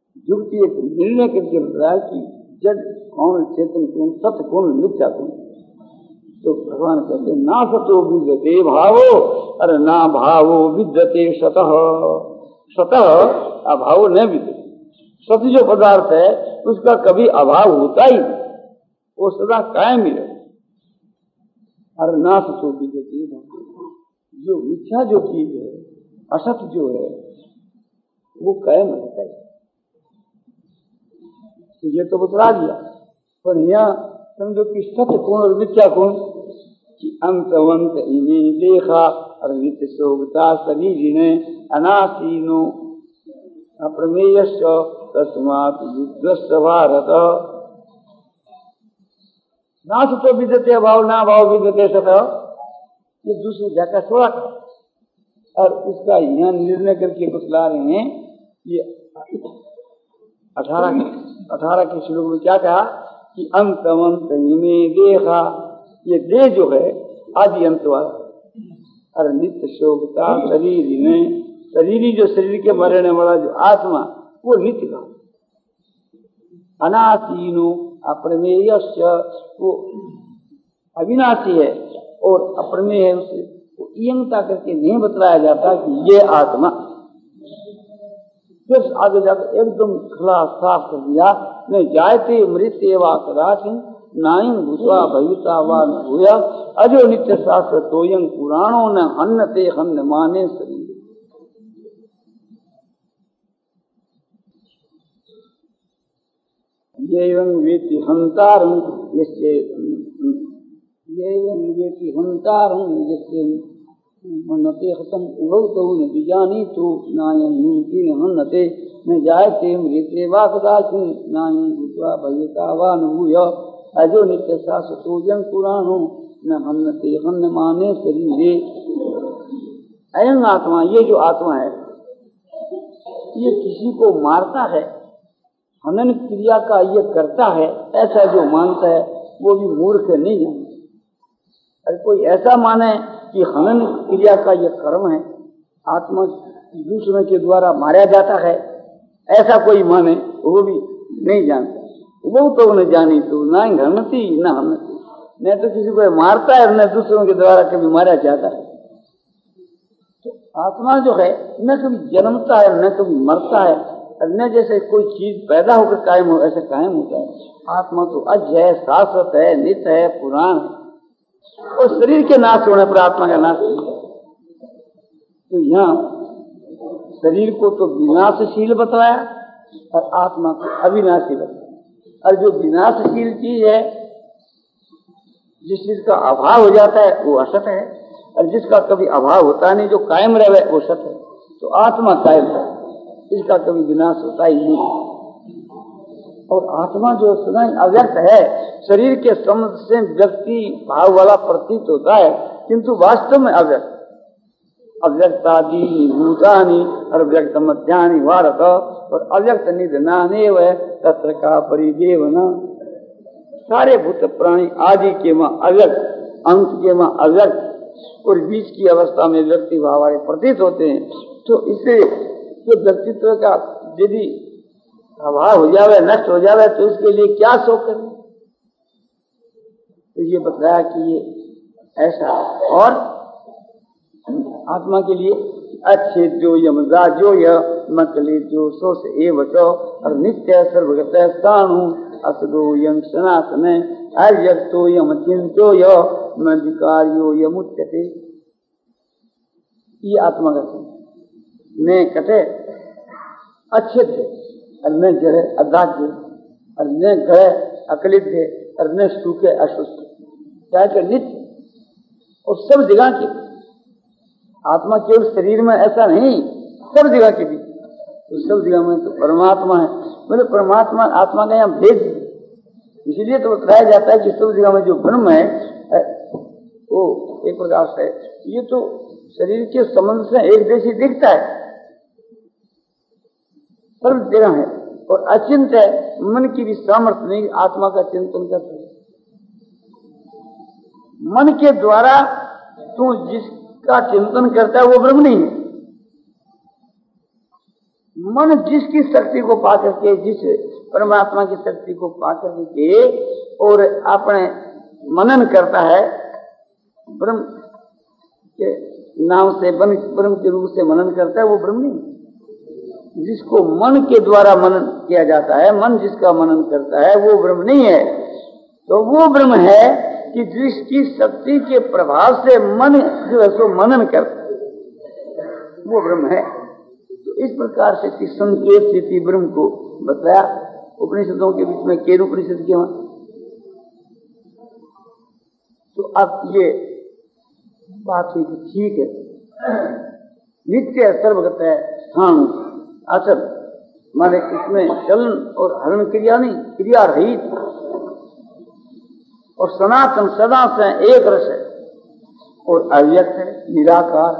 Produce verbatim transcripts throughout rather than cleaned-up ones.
युक्ति एक निर्णय करके बताया कि जड़ कौन, चेतन कौन, सत्य कौन, मिथ्या कौन। तो भगवान कहते ना सतो विद्यते भावो, अरे ना भावो विद्यते सतः। सतः अभाव न विद्यते। सत्य जो पदार्थ है उसका कभी अभाव होता ही नहीं, वो सदा कायम ही रहे। अरे ना सतो विद्यते भावो, जो मिथ्या जो चीज है, असत जो है, वो कायम रहता है। तो ये तो बतला दिया, पर यहाँ समझो कि सत्य कौन और मिथ्या कौन, कि अंतवंत इमे देखा और नित्य सोगता शरीर ने अनासीनो अप्रमेयश्च तस्मात् युद्धश्च भारत। ना सतो विद्यते अभाव, ना भाव विद्यते सतः, ये दूसरी जगह थोड़ा था। और उसका यहाँ निर्णय करके बतला रहे हैं। ये अठारह अठारह के श्लोक में क्या कहा कि अंतवंत इमे देखा, ये देह जो है आदि अंत वाला, और नित्य शोभता शरीर ने, शरीरी जो शरीर के मरने वाला जो आत्मा, वो नित्य का अनासीनो अप्रमेयश्च, वो अविनाशी है और अप्रमेय है, उसे इयंता करके नहीं बतलाया जाता कि ये आत्मा। फिर आगे जाकर एकदम खुला साफ कर दिया, न जायते मृत्य वा कदाचिन नायं भूत्वा भविता वा न भूया अजो नित्य शास्त्र तोयं पुराणो न हन्नते हन्न माने शरीर। येवं वेति हंतारं यस्य येवं वेति हंतारं यस्य मनते हतम उभवतो न विजानीतो नायं मुक्ति न हन्नते न जायते मृत्य वा कदाचिन नायं भूत्वा भविता वा न भूया अजो नित्य शाश्वतोऽयं पुराणो न हन्नते हन्न माने शरीरे। अयं आत्मा, ये जो आत्मा है, ये किसी को मारता है, हनन क्रिया का ये करता है, ऐसा जो मानता है वो भी मूर्ख नहीं जानता। अरे कोई ऐसा माने कि हनन क्रिया का ये कर्म है, आत्मा दूसरों के द्वारा मारा जाता है, ऐसा कोई माने, वो भी नहीं जानता। वो तो न जानी तो ना घनती न हमती, न तो किसी को मारता है न दूसरों के द्वारा कभी मारा जाता है। तो आत्मा जो है न कभी जन्मता है न कभी मरता है, न जैसे कोई चीज पैदा होकर कायम हो ऐसे कायम होता है। आत्मा तो अज है, शाश्वत है, नित्य है, पुराण है, और शरीर के नाश होने पर आत्मा का नाश नहीं है। तो यहाँ शरीर को तो विनाशशील बताया और आत्मा को अविनाशी बताया। और जो विनाशशील चीज है, जिस चीज का अभाव हो जाता है वो असत है, और जिसका कभी अभाव होता नहीं, जो कायम रहे वो सत है। तो आत्मा कायम है, इसका कभी विनाश होता ही नहीं। और आत्मा जो सदा अव्यक्त है, शरीर के संबंध से व्यक्ति भाव वाला प्रतीत होता है, किंतु वास्तव में अव्यक्त। अव्यक्तादि भूतानि और व्यक्त मध्यानि भारत, और अव्यक्त निधनाने व तत्र का परिदेवना। सारे भूत प्राणी आदि के मां अव्यक्त, अंत के मां अव्यक्त, और बीच की अवस्था में व्यक्ति भाव वाले प्रतीत होते हैं। तो इससे तो व्यक्तित्व का यदि अभाव हो जावे, नष्ट हो जावे, तो इसके लिए क्या शोक करें। तो ये बताया कि ये ऐसा। और आत्मा के लिए अच्छे जो यमदा जो यह मकले जो सोस एव चो, और नित्य सर्वगत स्थाणु असदो यम सनातन अव्यक्तो यम चिंतो य मधिकार्यो यमुच्यते। ये आत्मा का न कटे अच्छे थे, और न जड़े अदाग्य, और न गए अकलित थे, और न सूखे अशुष्ट, क्या के नित्य और सब जगह के। आत्मा केवल शरीर में ऐसा नहीं, सब जगह के भी, तो सब जगह में तो परमात्मा है। मतलब परमात्मा आत्मा का यहाँ भेद, इसीलिए तो बताया जाता है कि सब जगह में जो ब्रह्म है वो एक प्रकार से, ये तो शरीर के संबंध से एक जैसी दिखता है, सब जगह है, और अचिंत है। मन की भी सामर्थ्य नहीं आत्मा का चिंतन करते। मन के द्वारा तू जिसका चिंतन करता है वो ब्रह्म नहीं है। मन जिसकी शक्ति को पा करके, जिस परमात्मा की शक्ति को पा करके और अपने मनन करता है, ब्रह्म के नाम से, ब्रह्म के रूप से मनन करता है, वो ब्रह्म नहीं। जिसको मन के द्वारा मनन किया जाता है, मन जिसका मनन करता है, वो ब्रह्म नहीं है। तो वो ब्रह्म है कि जिसकी शक्ति के प्रभाव से मन जो है सो मनन करता है, वो ब्रह्म है। तो इस प्रकार से कि संकेत स्थिति ब्रह्म को बताया उपनिषदों के बीच में, केन उपनिषद के वहां। तो अब ये बात है कि ठीक है, नित्य सर्वगत है, स्थान आचर माने इसमें चलन और हरण क्रिया नहीं, क्रिया रहित और सनातन सदा से एक रस है और अव्यक्त है, निराकार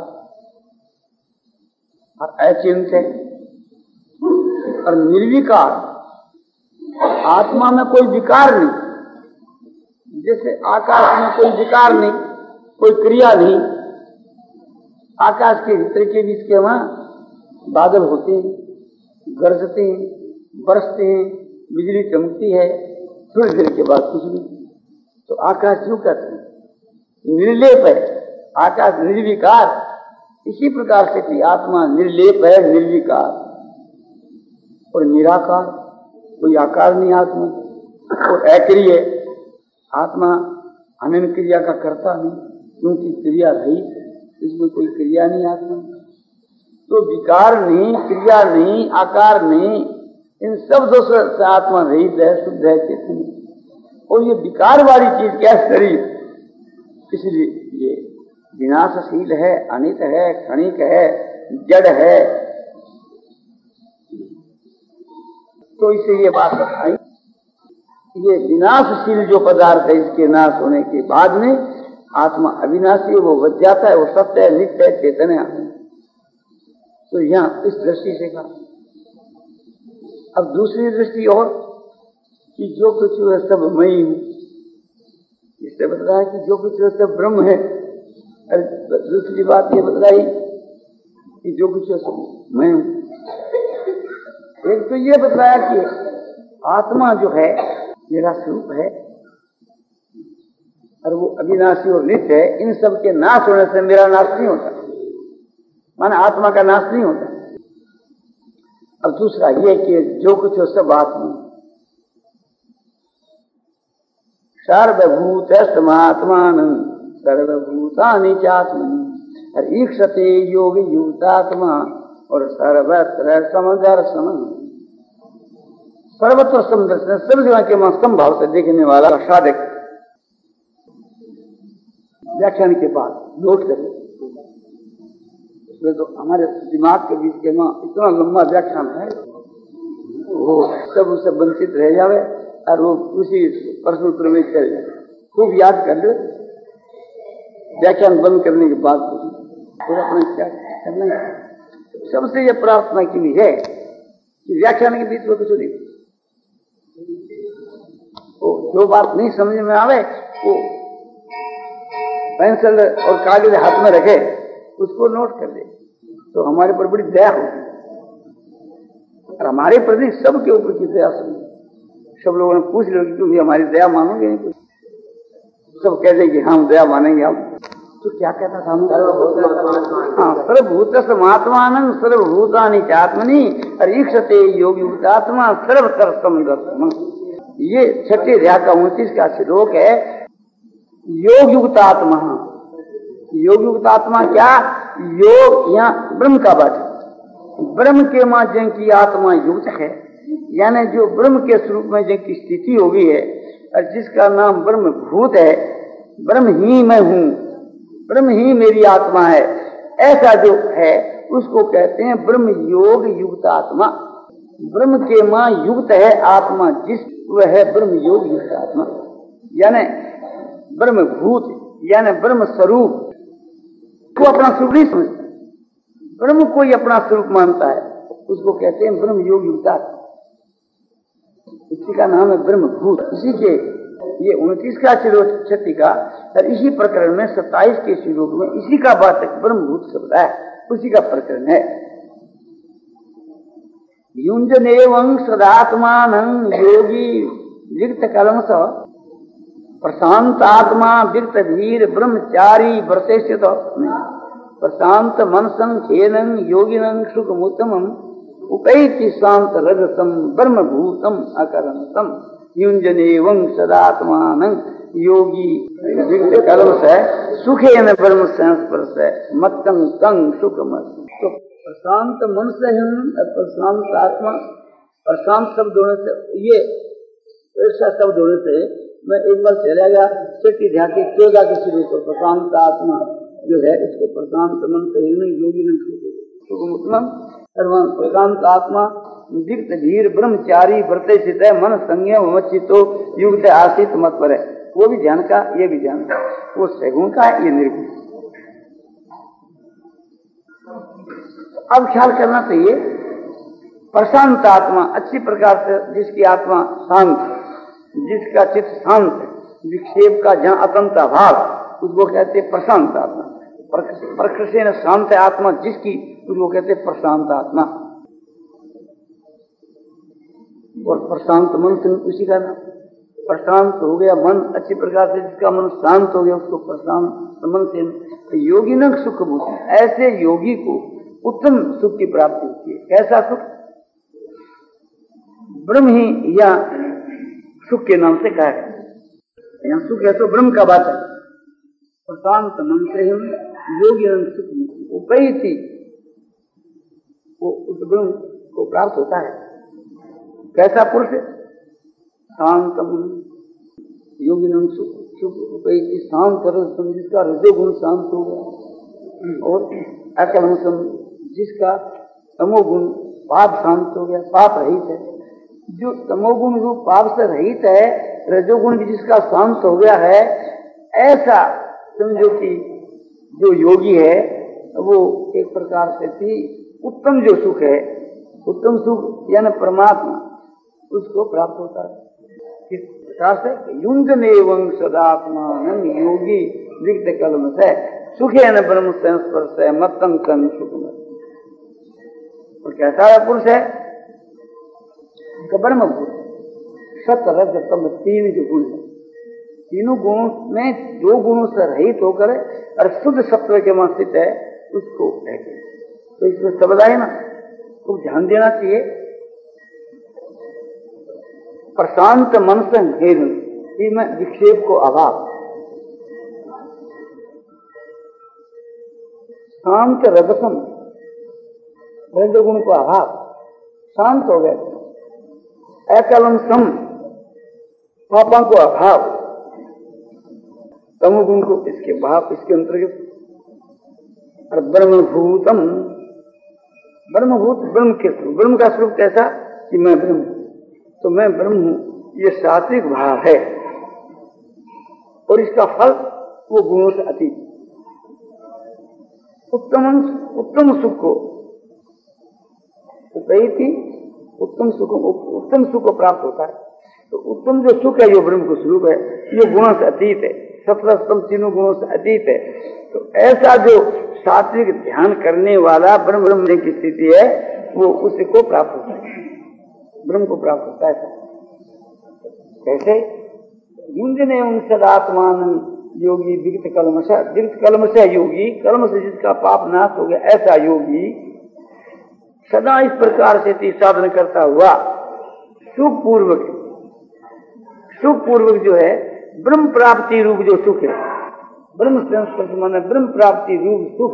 और अचिंत है और निर्विकार। आत्मा में कोई विकार नहीं, जैसे आकाश में कोई विकार नहीं, कोई क्रिया नहीं। आकाश के भीतर के बीच के वहां बादल होते हैं, गरजते हैं, बरसते हैं, बिजली चमकती है, थोड़ी देर के बाद कुछ नहीं। तो आकाश क्यों कहते हैं? निर्लेप है, आकाश निर्विकार। इसी प्रकार से कि आत्मा निर्लेप है, निर्विकार और निराकार, कोई आकार नहीं आत्मा, और अक्रिय आत्मा अनन्य क्रिया का करता नहीं, क्योंकि क्रिया रहित, इसमें कोई क्रिया नहीं आत्मा। तो विकार नहीं, क्रिया नहीं, आकार नहीं, इन सब दोषों से आत्मा रहित है, शुद्ध है, चेतन। और ये विकार वाली चीज क्या है? शरीर, इसलिए ये विनाशशील है, अनित है, क्षणिक है, जड़ है। तो इसे ये बात बताई, ये विनाशशील जो पदार्थ है, इसके नाश होने के बाद में आत्मा अविनाशी है, वो बच जाता है, वो सत्य है, नित्य है, चेतन है। तो यहाँ इस दृष्टि से कहा। अब दूसरी दृष्टि और कि जो कुछ है सब मैं ही हूं, इससे बता है कि जो कुछ है सब ब्रह्म है। और दूसरी बात ये बतलाई कि जो कुछ है सब मैं हूं। एक तो ये बताया कि आत्मा जो है मेरा स्वरूप है और वो अविनाशी और नित्य है। इन सब के नाश होने से मेरा नाश नहीं होता, माने आत्मा का नाश नहीं होता। अब दूसरा ये कि जो कुछ है सब आत्मा, सर्वभूत समात्मान सर्वभूतानि चात्मनि और ईक्षते योग युक्तात्मा और सर्वत्र समदर्शन। सर्वत्र समदर्शन, सब जगह के मस्तम भाव से देखने वाला साधक। व्याख्यान के बाद नोट करें, इसमें तो हमारे दिमाग के बीच के मां इतना लंबा व्याख्यान है, वो सब उससे वंचित रह जावे और वो उसी प्रश्न प्रवेश कर जाए। खूब याद कर लो, व्याख्यान बंद करने के बाद फिर अपना क्या करना है। सबसे ये प्रार्थना की भी है कि व्याख्यान के बीच में कुछ नहीं, वो जो बात नहीं समझ में आवे वो पेंसिल और कागज हाथ में रखे, उसको नोट कर ले, तो हमारे पर बड़ी दया होगी। और हमारे प्रति सबके ऊपर की दया सुनी। सब लोगों ने पूछ लो कि तुम हमारी दया मानोगे नहीं? कुछ सब कह देंगे हम दया मानेंगे। हम तो क्या कहता था? हाँ, सर्वभूत समात्मान सर्वभूतानि चात्मनि और ईक्षते योग युक्तात्मा सर्वतर समदर्शन। ये छठे अध्याय का उनतीस का श्लोक है। योग युक्तात्मा, योग युक्तात्मा क्या? योग यहाँ ब्रह्म का वचन, ब्रह्म के मां जिनकी आत्मा युक्त है, यानी जो ब्रह्म के स्वरूप में जिनकी स्थिति हो गई है और जिसका नाम ब्रह्म भूत है, ब्रह्म ही मैं हूं, ब्रह्म ही मेरी आत्मा है, ऐसा जो है उसको कहते हैं ब्रह्म योग युक्त आत्मा। ब्रह्म के मां युक्त है आत्मा, जिस वह है ब्रह्म योग युक्त आत्मा, यानी ब्रह्म भूत, यानी ब्रह्म स्वरूप को अपना स्वरूप नहीं समझता। ब्रह्म को ही अपना स्वरूप मानता है, उसको कहते हैं ब्रह्म योग युक्त आत्मा। इसी का नाम है ब्रह्म भूत। इसी के ये उनतीस का श्लोक छठी का और इसी प्रकरण में सत्ताईस के श्लोक में इसी का बात ब्रह्म भूत शब्द है, उसी का प्रकरण है। युञ्जनेवं सदात्मानं योगी लिप्त कलमस प्रशांतात्मा विक्त धीर ब्रह्मचारी वर्तेष्यत। प्रशांत मनसं खेनं योगिनं सुखमुत्तमं उपैति शांत रजसं ब्रह्मभूतम अकरंतम। युञ्जनेवं सदात्मानं योगी विक्त कलमस सुखेन ब्रह्म संस्पर्श मत्तं तं सुखमस्तु। तो प्रशांत मन से प्रशांत आत्मा, प्रशांत शब्द होने से, ये ऐसा शब्द होने से मैं एक बार चला गया चट्टी ध्याति चौदह के शुरू को प्रशांत आत्मा जो है इसको प्रशांत मन से योगी ने मतलब प्रशांत आत्मा दीप्त धीर ब्रह्मचारी व्रते स्थित है मन संयम मच्चितो युक्त आशित मत पर है। वो भी ध्यान का, ये भी ध्यान का, वो सगुण का है, ये निर्गुण। अब ख्याल करना चाहिए प्रशांत आत्मा, अच्छी प्रकार से जिसकी आत्मा शांत, जिसका चित्त शांत, विक्षेप का जहाँ अतंत्र भाव, उसको कहते प्रशांत आत्मा। प्रकृति शांत आत्मा जिसकी, उसको कहते प्रशांत आत्मा। और प्रशांत मन से उसी का नाम प्रशांत हो गया मन, अच्छी प्रकार से जिसका मन शांत हो गया उसको प्रशांत मन से योगी न सुख भूषण। ऐसे योगी को उत्तम सुख की प्राप्ति होती है। कैसा सुख? ब्रह्म ही या सुख के नाम से कहा है। यहाँ सुख है तो ब्रह्म का बात है। प्रशांत मन से योगी सुख उपैति, वो उस ब्रह्म को प्राप्त होता है। कैसा पुरुष? शांत मन योगी सुख उपैति, शांत रजसम जिसका हृदय गुण शांत हो गया, और अकलमसम जिसका तमोगुण पाप शांत हो गया, पाप रहित है। जो तमोगुण रूप पाप से रहित है, रजोगुण भी जिसका शांत हो गया है, ऐसा समझो कि जो योगी है वो एक प्रकार से थी उत्तम जो सुख है, उत्तम सुख यानी परमात्मा, उसको प्राप्त होता है। किस प्रकार से? युञ्जनेवं सदात्मानं योगी विक्त कलमस सुखेन ब्रह्म संस्पर्श मत्तं तं सुखमस्तु। और कैसा है पुरुष है? ब्रह्म भूत सत रज तम तीन जो गुण है, तीनों गुणों में दो गुणों से रहित होकर और शुद्ध सत्व के में स्थित है, उसको कहते हैं। तो इसमें शब्द आए ना, तो ध्यान देना चाहिए। प्रशांत मन से हेन में विक्षेप को अभाव, शांत रजसम रजोगुण को अभाव, शांत हो गए। अकलम सम पापों को अभाव, तमोगुण को इसके भाव, इसके अंतर्गत। और ब्रह्मभूतम, ब्रह्मभूत ब्रह्म के स्वरूप, ब्रह्म का स्वरूप कैसा कि मैं ब्रह्म, तो मैं ब्रह्म हूं, ये सात्विक भाव है। और इसका फल वो गुणों से अतीत, उत्तम उत्तम सुख को उपैति, उत्तम सुख उत्तम सुख को प्राप्त होता है। तो उत्तम जो सुख है जो ब्रह्म को स्वरूप है, ये गुणों से अतीत है, सत्वस्तम तीनों गुणों से अतीत है। तो ऐसा जो सात्विक ध्यान करने वाला ब्रह्म ब्रह्म की स्थिति है, वो उसको प्राप्त होता है, ब्रह्म को प्राप्त होता है। कैसे? युञ्जनेवं सदात्मानं योगी विगत कलमश, विगत कलमश योगी, कलम से जिसका पाप नाश हो गया, ऐसा योगी सदा इस प्रकार से साधन करता हुआ सुखपूर्वक, सुखपूर्वक जो है ब्रह्म प्राप्ति रूप जो सुख है, ब्रह्म संस्पर्श माने ब्रह्म प्राप्ति रूप सुख,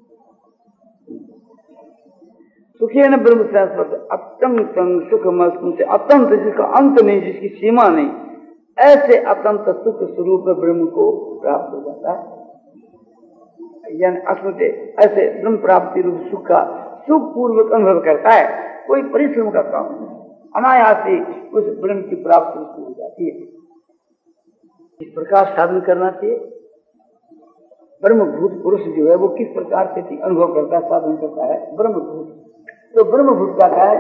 सुखे न ब्रह्म संस्पर्श अत्यंत सुखमस्तु, अत्यंत जिसका अंत नहीं, जिसकी सीमा नहीं, ऐसे अत्यंत सुख स्वरूप ब्रह्म को प्राप्त हो जाता है। यानी अस्मते ऐसे ब्रह्म प्राप्ति रूप सुख का सुख पूर्वक अनुभव करता है, कोई परिश्रम का काम नहीं, अनायास ही उस ब्रह्म की प्राप्ति हो जाती है। इस प्रकार साधन करना चाहिए। ब्रह्मभूत पुरुष जो है वो किस प्रकार से अनुभव करता है, साधन करता है? ब्रह्मभूत। तो ब्रह्मभूत का क्या है?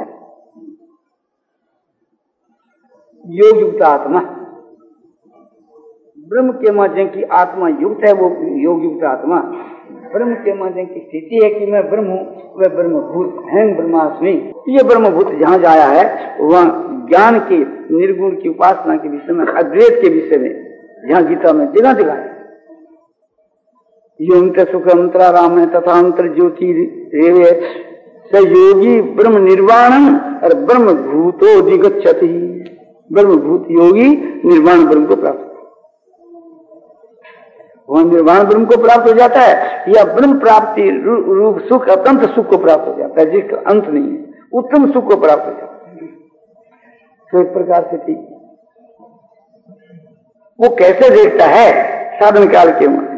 योग युक्त आत्मा, ब्रह्म के मां जिनकी आत्मा युक्त है वो योग युक्त आत्मा, ब्रह्म के माध्यम की स्थिति है कि मैं ब्रह्म हूँ, वह ब्रह्मभूत है, ब्रह्मास्मि। ये ब्रह्मभूत जहाँ जाया है वहाँ ज्ञान के निर्गुण की उपासना के विषय में, अद्वैत के विषय में जहाँ गीता में जगह जगह है। योगित सुख अंतराराम है तथा अंतर ज्योति रेवे स योगी ब्रह्म निर्वाणम और ब्रह्म भूतो दिगच्छति। ब्रह्मभूत योगी निर्वाण ब्रह्म को प्राप्त, वह निर्वाण ब्रह्म को प्राप्त हो जाता है, या ब्रह्म प्राप्ति रूप सुख अत्यंत सुख को प्राप्त हो जाता है, जिसका अंत नहीं है, उत्तम सुख को प्राप्त हो जाता है। तो एक प्रकार से थी वो कैसे देखता है साधन काल के वहां,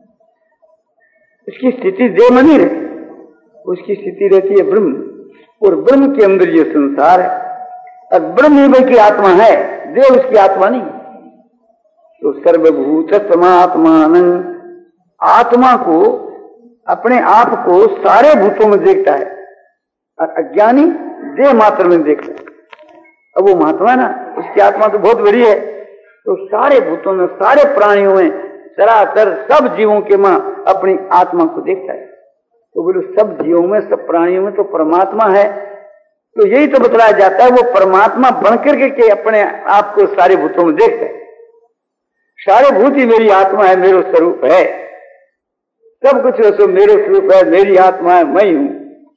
उसकी स्थिति देह में नहीं रहती, उसकी स्थिति रहती है ब्रह्म, और ब्रह्म के अंदर ये संसार है, और ब्रह्म ही की आत्मा है, देह उसकी आत्मा नहीं। तो सर्वभूत समात्मान, आत्मा को, अपने आप को सारे भूतों में देखता है, और अज्ञानी देह मात्र में देखता है। अब वो महात्मा ना, उसकी आत्मा तो बहुत बड़ी है, तो सारे भूतों में, सारे प्राणियों में, सरासर सब जीवों के मां अपनी आत्मा को देखता है। तो बोलो सब जीवों में, सब प्राणियों में तो परमात्मा है, तो यही तो बतलाया जाता है वो परमात्मा बनकर के, के अपने आप को सारे भूतों में देखता है। सारे भूत ही मेरी आत्मा है, मेरा स्वरूप है, सब कुछ वैसे मेरे स्वरूप है, मेरी आत्मा है, मैं ही हूं।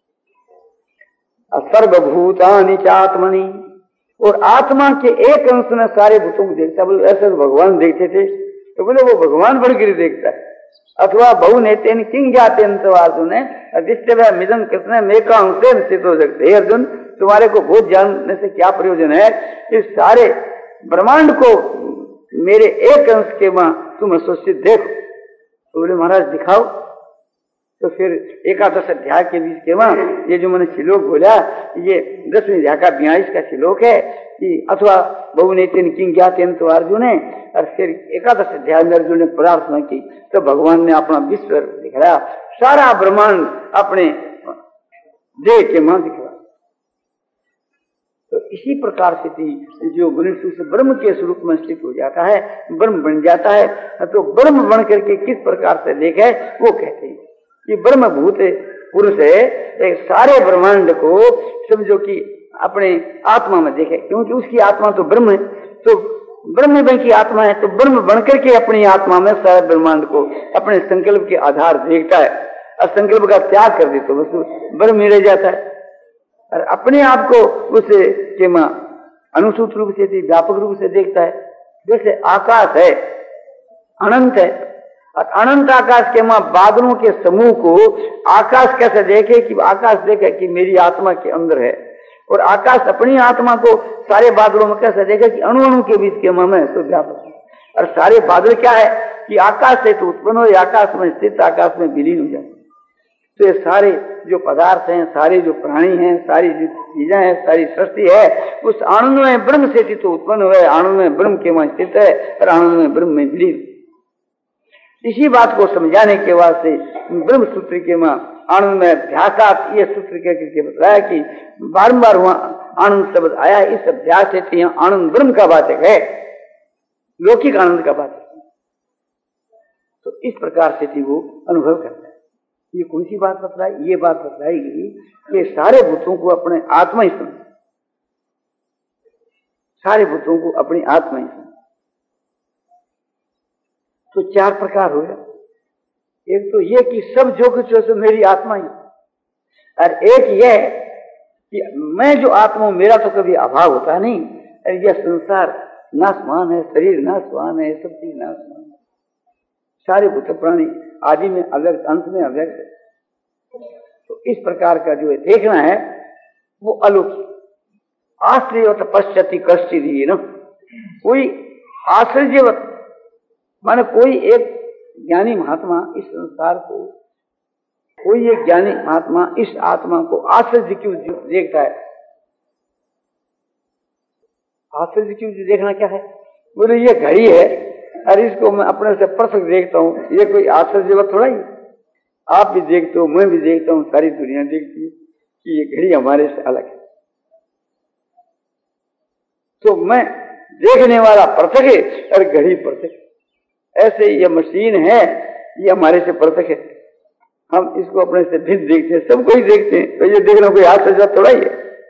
सर्वभूतानि चात्मनि, और आत्मा के एक अंश में सारे भूतों को देखता है। बोले ऐसे तो भगवान देखते थे, तो बोले वो भगवान बनकर देखता है। अथवा बहु नेतेन किंग ज्ञातेन तो अर्जुन है अधिष्ठित मिदन कृष्ण मेका अंशे स्थित हो सकते। हे अर्जुन, तुम्हारे को बहुत जानने से क्या प्रयोजन है, इस सारे ब्रह्मांड को मेरे एक अंश के मां तुम सुस्थित देखो। तो बोले महाराज दिखाओ। तो फिर एकादश अध्याय के बीच के मां ये जो मैंने श्लोक बोला, ये दसवीं अध्याय का बयालीस का श्लोक है कि अथवा बहुनेतेन किंग ज्ञातेन तो अर्जुन है, और फिर एकादश अध्याय में अर्जुन ने प्रार्थना की तो भगवान ने अपना विश्व दिखाया, सारा ब्रह्मांड अपने देह के मां दिखा। तो इसी प्रकार से थी जो मनुष्य से ब्रह्म के स्वरूप में स्थित हो जाता है, ब्रह्म बन जाता है, तो ब्रह्म बन करके किस प्रकार से देखे वो कहते हैं कि ब्रह्मभूत पुरुष है, एक सारे ब्रह्मांड को समझो कि अपने आत्मा में देखे, क्योंकि उसकी आत्मा तो ब्रह्म है। तो ब्रह्म बन की आत्मा है, तो ब्रह्म बन करके अपनी आत्मा में सारे ब्रह्मांड को अपने संकल्प के आधार देखता है, और संकल्प का त्याग कर दे तो बस ब्रह्म ही रह जाता है, और अपने आप को उस के मां अनुसूत रूप से, व्यापक रूप से देखता है। जैसे आकाश है, अनंत है, और अनंत आकाश के मां बादलों के समूह को आकाश कैसे देखे कि आकाश देखे कि मेरी आत्मा के अंदर है, और आकाश अपनी आत्मा को सारे बादलों में कैसे देखे कि अणु अणु के बीच के मां में तो व्यापक है। और सारे बादल क्या है कि आकाश से तो उत्पन्न हो, आकाश में स्थित, आकाश में विलीन हो जाए। तो ये सारे जो पदार्थ हैं, सारे जो प्राणी हैं, सारी जो चीजें हैं, सारी सृष्टि है, उस आनंद में ब्रह्म से तो उत्पन्न हुए, आनंद में ब्रह्म के वहां स्थित है, और आनंद में ब्रह्म में विलीन। इसी बात को समझाने के वास्ते ब्रह्म सूत्र के मां आनंद में अध्यासात ये सूत्र कह करके बताया कि बारंबार वहां आनंद शब्द आया। इस अध्यास से यहाँ आनंद ब्रह्म का वाचक है, लौकिक आनंद का वाचक। तो इस प्रकार से थी वो अनुभव करता है। ये कौन सी बात बतलाई? ये बात बतलाएगी कि सारे भूतों को अपने आत्मा ही समझ, सारे भूतों को अपनी आत्मा ही समझ। तो चार प्रकार हो गया। एक तो ये कि सब जो कुछ है सो मेरी आत्मा ही, और एक ये कि मैं जो आत्मा हूं, मेरा तो कभी अभाव होता नहीं, और यह संसार नाशवान है, शरीर नाशवान है, सब चीज नाशवान है, सारे भूत प्राणी आदि में अव्यक्त, अंत में अव्यक्त है। तो इस प्रकार का जो है देखना है वो अलौकिक आश्चर्य पश्चाती कष्ट दिए ना, कोई आश्चर्यवत माने कोई एक ज्ञानी महात्मा इस संसार को, कोई एक ज्ञानी महात्मा इस आत्मा को आश्चर्य क्यों देखता है? आश्चर्य क्यों देखना क्या है? बोले ये घड़ी है, अरे इसको मैं अपने से परफेक्ट देखता हूं, ये कोई आश्चर्यवत थोड़ा ही। आप भी देखते हो, मैं भी देखता हूं, सारी दुनिया देखती है कि ये घड़ी हमारे से अलग है। तो मैं देखने वाला पृथक है और घड़ी पृथक है। ऐसे ये मशीन है, ये हमारे से पृथक है, हम इसको अपने से भिन्न देखते हैं, सबको ही देखते हैं, तो ये देखना कोई आश्चर्य थोड़ा ही है।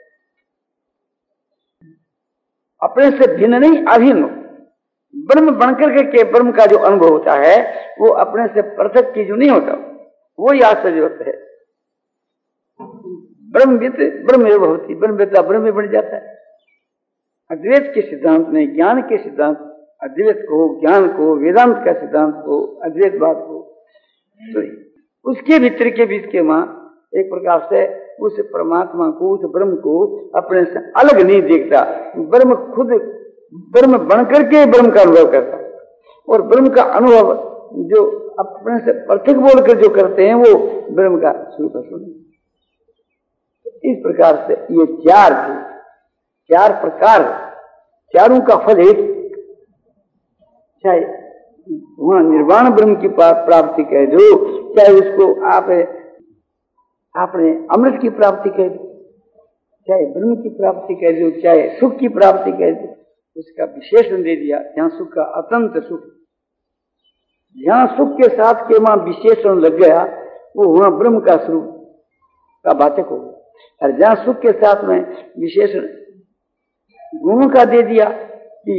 अपने से भिन्न नहीं, अभिन्न ब्रह्म बनकर के ब्रह्म का जो अनुभव होता है वो अपने से पृथक की जो नहीं होता, वो ही आश्चर्य होता है। ब्रह्मविद ब्रह्म होती, ब्रह्मविद्ता ब्रह्म में बन जाता है। अद्वैत के सिद्धांत में, ज्ञान के सिद्धांत, अद्वैत को, ज्ञान को, वेदांत का सिद्धांत को, अद्वैतवाद को, तो उसके भीतर के बीच के मां एक प्रकार से उस परमात्मा को, उस ब्रह्म को अपने से अलग नहीं देखता। ब्रह्म खुद ब्रह्म बनकर के ब्रह्म का अनुभव करता है, और ब्रह्म का अनुभव जो अपने से पृथक बोलकर जो करते हैं वो ब्रह्म का स्वरूप है। इस प्रकार से ये चार थे, चार प्रकार, चारों का फल एक, चाहे वहां निर्वाण ब्रह्म की प्राप्ति कह दो, चाहे उसको आप आपने अमृत की प्राप्ति कह दो, चाहे ब्रह्म की प्राप्ति कह दो, चाहे सुख की प्राप्ति कह दो, उसका विशेषण दे दिया। जहां सुख का अत्यंत सुख, जहां सुख के साथ के वहां विशेषण लग गया वो वहां ब्रह्म का स्वरूप का वाचक हो गया। और जहां सुख के साथ में विशेषण गुणों का दे दिया कि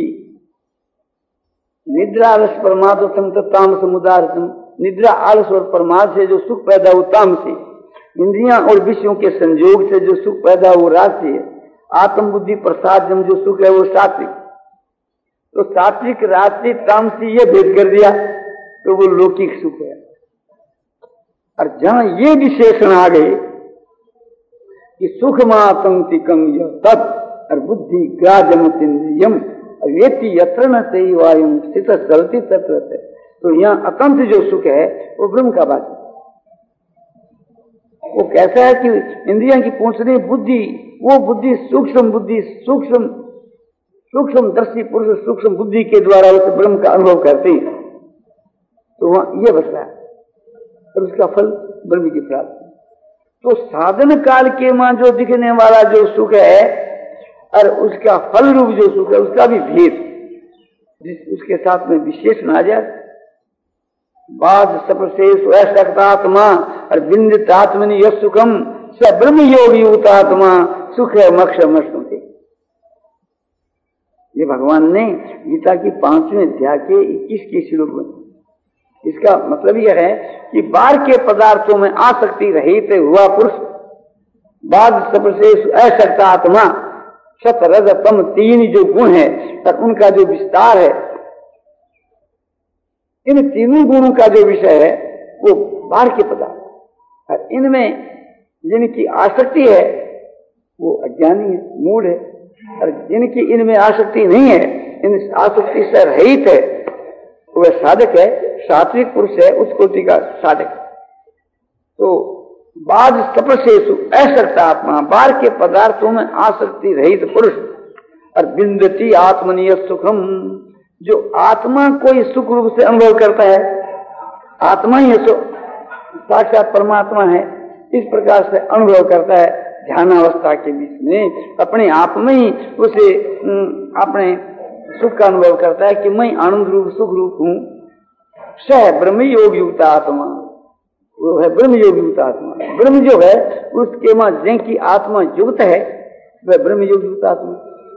निद्रा आलस परमादुतम ताम समुदारतम, निद्रा आलस और परमाद से जो सुख पैदा हो ताम से, इंद्रियां और विषयों के संयोग से जो सुख पैदा हो राज से, आत्म बुद्धि प्रसाद जो सुख है वो सात्विक। तो सात्विक राजसिक तामसी ये भेद कर दिया तो वो लौकिक सुख है। और जहां ये विशेषण आ गए कि सुख मातंतिकम तत् और बुद्धि ग्राजमतिन्द्रियम वेति यत्र न सेवायम स्थित चलती तत्व, तो यहाँ अतंत जो सुख है वो ब्रह्म का बात है। वो कैसा है कि इंद्रियां की पूछने बुद्धि, वो बुद्धि सूक्ष्म बुद्धि, सूक्ष्म सूक्ष्म दर्शी पुरुष सूक्ष्म बुद्धि के द्वारा उस ब्रह्म का अनुभव करते हैं, तो वहां ये बस रहा है और उसका फल ब्रह्म की प्राप्ति। तो साधन काल के मां जो दिखने वाला जो सुख है और उसका फल रूप जो सुख है उसका भी भेद, जिस उसके साथ में विशेषण आ जाए। बाद सबसे आत्मा और बिंदित आत्मनि यश सुखम स ब्रह्म योगी युक्तात्मा सुख है मक्ष मश्नुते। ये भगवान ने गीता की पांचवें अध्याय के इक्कीस के श्लोक में, इसका मतलब यह है कि बाहर के पदार्थों में आसक्ति रहित हुआ पुरुष, बाद सबसे असक्ता आत्मा, सत रज तम तीन जो गुण है तक उनका जो विस्तार है, इन तीनों गुणों का जो विषय है वो बाहर के पदार्थ, और इनमें जिनकी आसक्ति है वो अज्ञानी है, मूढ़ है, और जिनकी इनमें आसक्ति नहीं है, इन आसक्ति से रहित है, वह साधक है, सात्विक पुरुष है, उस कोटि का साधक। तो बाद तपस्येषु असक्ता आत्मा, बाहर के पदार्थों में आसक्ति रहित पुरुष, और बिंदती आत्मनीय सुखम, जो आत्मा को ही सुख रूप से अनुभव करता है, आत्मा ही साक्षात परमात्मा है, इस प्रकार से अनुभव करता है ध्यानावस्था के बीच में, अपने आप में ही उसे अपने सुख का अनुभव करता है कि मैं आनंद रूप सुख रूप हूं। सह ब्रह्म योग युक्त आत्मा, वो है ब्रह्म योग युक्त आत्मा। ब्रह्म जो है उसके मां जिनकी आत्मा युक्त है वह ब्रह्म योग युक्त आत्मा।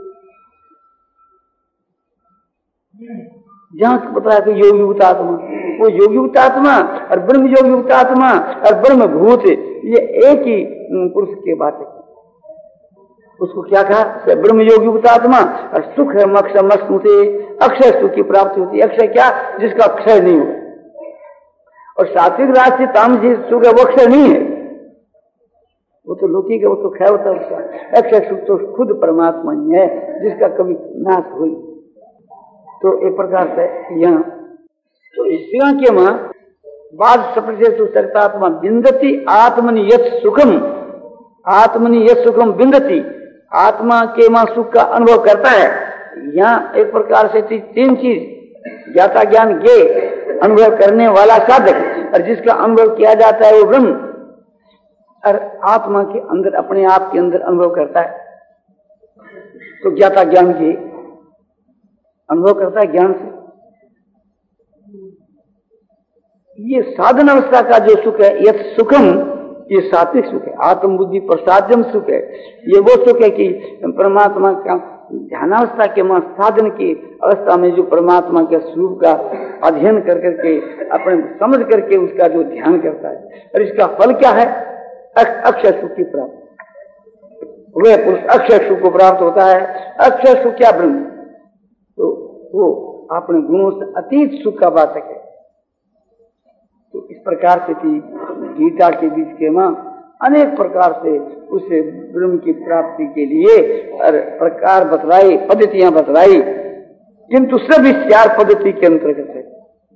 जहां पता है कि योग युक्त आत्मा, वो योग युक्त आत्मा और ब्रह्म योग युक्त आत्मा और ब्रह्म भूत, ये एक ही पुरुष के बात है। उसको क्या कहा? ब्रह्म योग युक्त आत्मा, और सुख है मक्ष मस्मुते, अक्षय सुख की प्राप्ति होती है। अक्षय क्या? जिसका अक्षय नहीं हो। और सात्विक राशि तामसिक सुख है वो अक्षय नहीं है, वो तो लौकिक है, वो तो क्षय होता है उसका। अक्षय सुख तो खुद परमात्मा ही है जिसका कभी नाश हुई। तो एक प्रकार से यहाँ तो ईश्वर के मां बाद सप्रशेषु सक्तात्मा बिंदती आत्मनि यत् सुखम, आत्मनि यत् सुखम बिंदती, आत्मा के मां सुख का अनुभव करता है। यहाँ एक प्रकार से तीन चीज, ज्ञाता ज्ञान ज्ञे, अनुभव करने वाला साधक, और जिसका अनुभव किया जाता है वो ब्रह्म, और आत्मा के अंदर अपने आप के अंदर अनुभव करता है। तो ज्ञाता ज्ञान की अनुभव करता है ज्ञान से, ये साधन अवस्था का जो सुख है, यह सुखम, ये सात्विक सुख है, आत्म बुद्धि प्रसाद्यम सुख है। ये वो सुख है कि परमात्मा का ध्यानावस्था के मां साधन की अवस्था में जो परमात्मा के स्वरूप का अध्ययन कर करके अपने समझ करके उसका जो ध्यान करता है, और इसका फल क्या है? अक्षय सुख की प्राप्ति। वह पुरुष अक्षय सुख को प्राप्त होता है। अक्षय सुख क्या? ब्रह्म। तो वो अपने गुणों से अतीत सुख का वाचक है। तो इस प्रकार से थी गीता के बीच के मां अनेक प्रकार से उसे ब्रह्म की प्राप्ति के लिए और प्रकार बतलाई, पद्धतियां बतलाई, किंतु सब इस चार पद्धति के अंतर्गत है।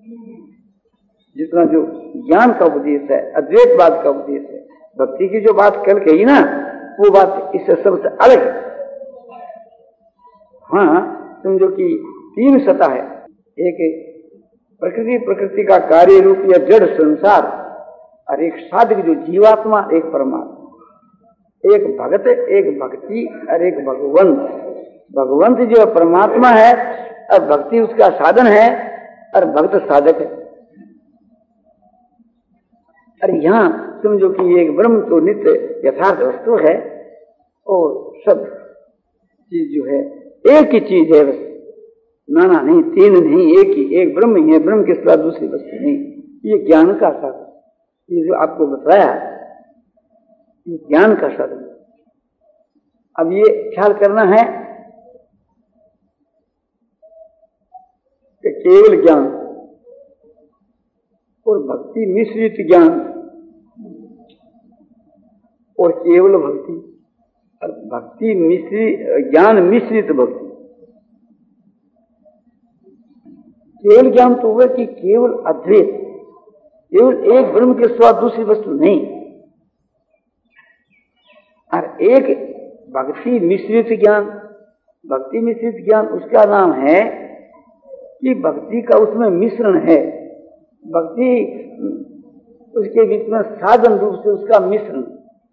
जितना जो ज्ञान का उपदेश है, अद्वैतवाद का उपदेश है, भक्ति की जो बात कल कही ना, वो बात इससे सबसे अलग है। हाँ, समझो कि तीन सत्ता है, एक प्रकृति, प्रकृति का कार्य रूप या जड़ संसार, और एक साधक जो जीवात्मा, एक परमात्मा, एक भगत, एक भक्ति और एक भगवंत। भगवंत जो परमात्मा है और भक्ति उसका साधन है और भक्त साधक है। और यहाँ समझो कि एक ब्रह्म तो नित्य यथार्थ वस्तु है और सब चीज जो है एक ही चीज है, बस नाना नहीं, तीन नहीं, एक ही, एक ब्रह्म ही है, ब्रह्म के सिवा दूसरी वस्तु नहीं। ये ज्ञान का साधन, ये जो आपको बताया, ये ज्ञान का साधन। अब ये ख्याल करना है कि केवल ज्ञान और भक्ति मिश्रित ज्ञान और केवल भक्ति और भक्ति मिश्रित ज्ञान मिश्रित भक्ति। केवल ज्ञान तो हुआ कि केवल अद्वैत, केवल एक ब्रह्म के सिवा दूसरी वस्तु नहीं, और एक भक्ति मिश्रित ज्ञान। भक्ति मिश्रित ज्ञान उसका नाम है कि भक्ति का उसमें मिश्रण है, भक्ति उसके बीच में साधन रूप से उसका मिश्रण।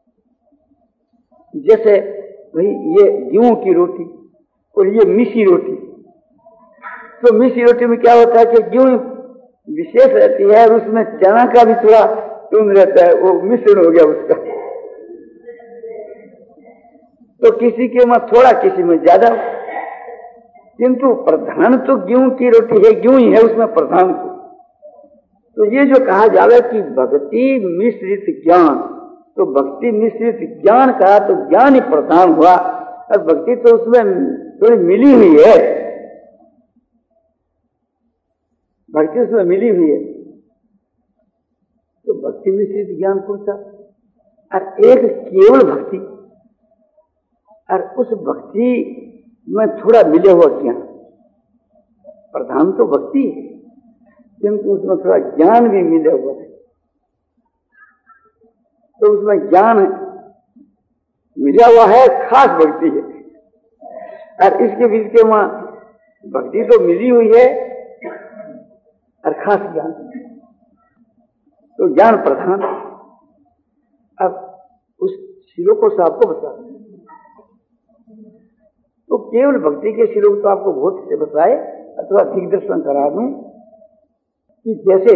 जैसे भाई ये गेहूं की रोटी और ये मिसी रोटी, तो मिसी रोटी में क्या होता है कि गेहूं विशेष रहती है और उसमें चना का भी थोड़ा टून रहता है, वो मिश्रण हो गया उसका। तो किसी के में थोड़ा, किसी में ज्यादा, किंतु प्रधान तो गेहूं की रोटी है, गेहूं ही है उसमें प्रधान। तो, तो ये जो कहा जावे कि भक्ति मिश्रित ज्ञान, तो भक्ति मिश्रित ज्ञान कहा तो ज्ञान ही प्रधान हुआ, और भक्ति तो उसमें थोड़ी मिली हुई है, भक्ति उसमें मिली हुई है। तो भक्ति मिश्रित ज्ञान कौन सा? और एक केवल भक्ति, और उस भक्ति में थोड़ा मिले हुआ ज्ञान। प्रधान तो भक्ति है, किंतु उसमें थोड़ा ज्ञान भी मिले हुआ है, तो उसमें ज्ञान मिला हुआ है, खास भक्ति है। और इसके बीच के वहां भक्ति तो मिली हुई है और खास ज्ञान, तो ज्ञान प्रधान। अब उस श्लोक को आपको बता, तो केवल भक्ति के श्लोक तो आपको बहुत से बताए, अथवा दिग्दर्शन करा दूं कि जैसे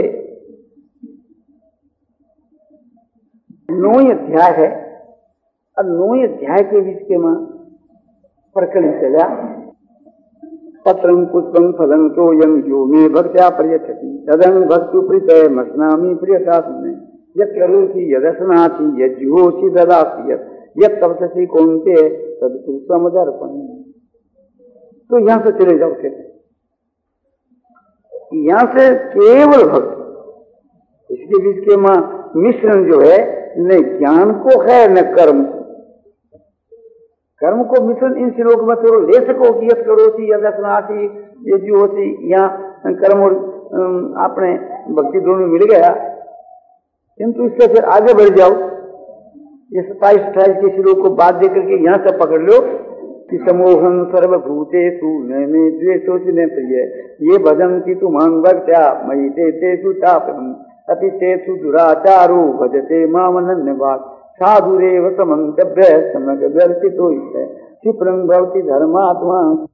नौ अध्याय है, अब नौ अध्याय के बीच के मां प्रकरण चला, पत्रं पुष्पं फलं तोयं यो मे भक्त्या प्रयच्छति तदं भक्तु प्रीतये मस्नामि प्रियतात्मने यत् करोति यदस्नाति यज्जुहोषि ददासि यत् तपस्वी कौन्ते तत्पुरुषमदर्पण। तो यहां से चले जाओ, थे यहां से केवल भक्त, इसके बीच के मां मिश्रण जो है न ज्ञान को है न कर्म को। कर्म को मिश्रण इन श्लोक में तो ले सको कि यत् करोति यदस्नाति यज्जुहोषि, यहाँ कर्म और आपने भक्ति दोनों मिल गया, किंतु इससे फिर आगे बढ़ जाओ, ये सताइस अट्ठाईस के श्लोक को बात दे करके यहाँ से पकड़ लो कि समोहन सर्वभूतेषु न मे द्वेषोऽसि न प्रिय ये भजन्ति तु मां भक्त्या मयि ते तेषु तापसम् अपि तेषु दुराचारो भजते मामनन्यभाक् साधुरेव समन्तव्यः सम्यग् वर्तितो क्षिप्रं भवति धर्मात्मा।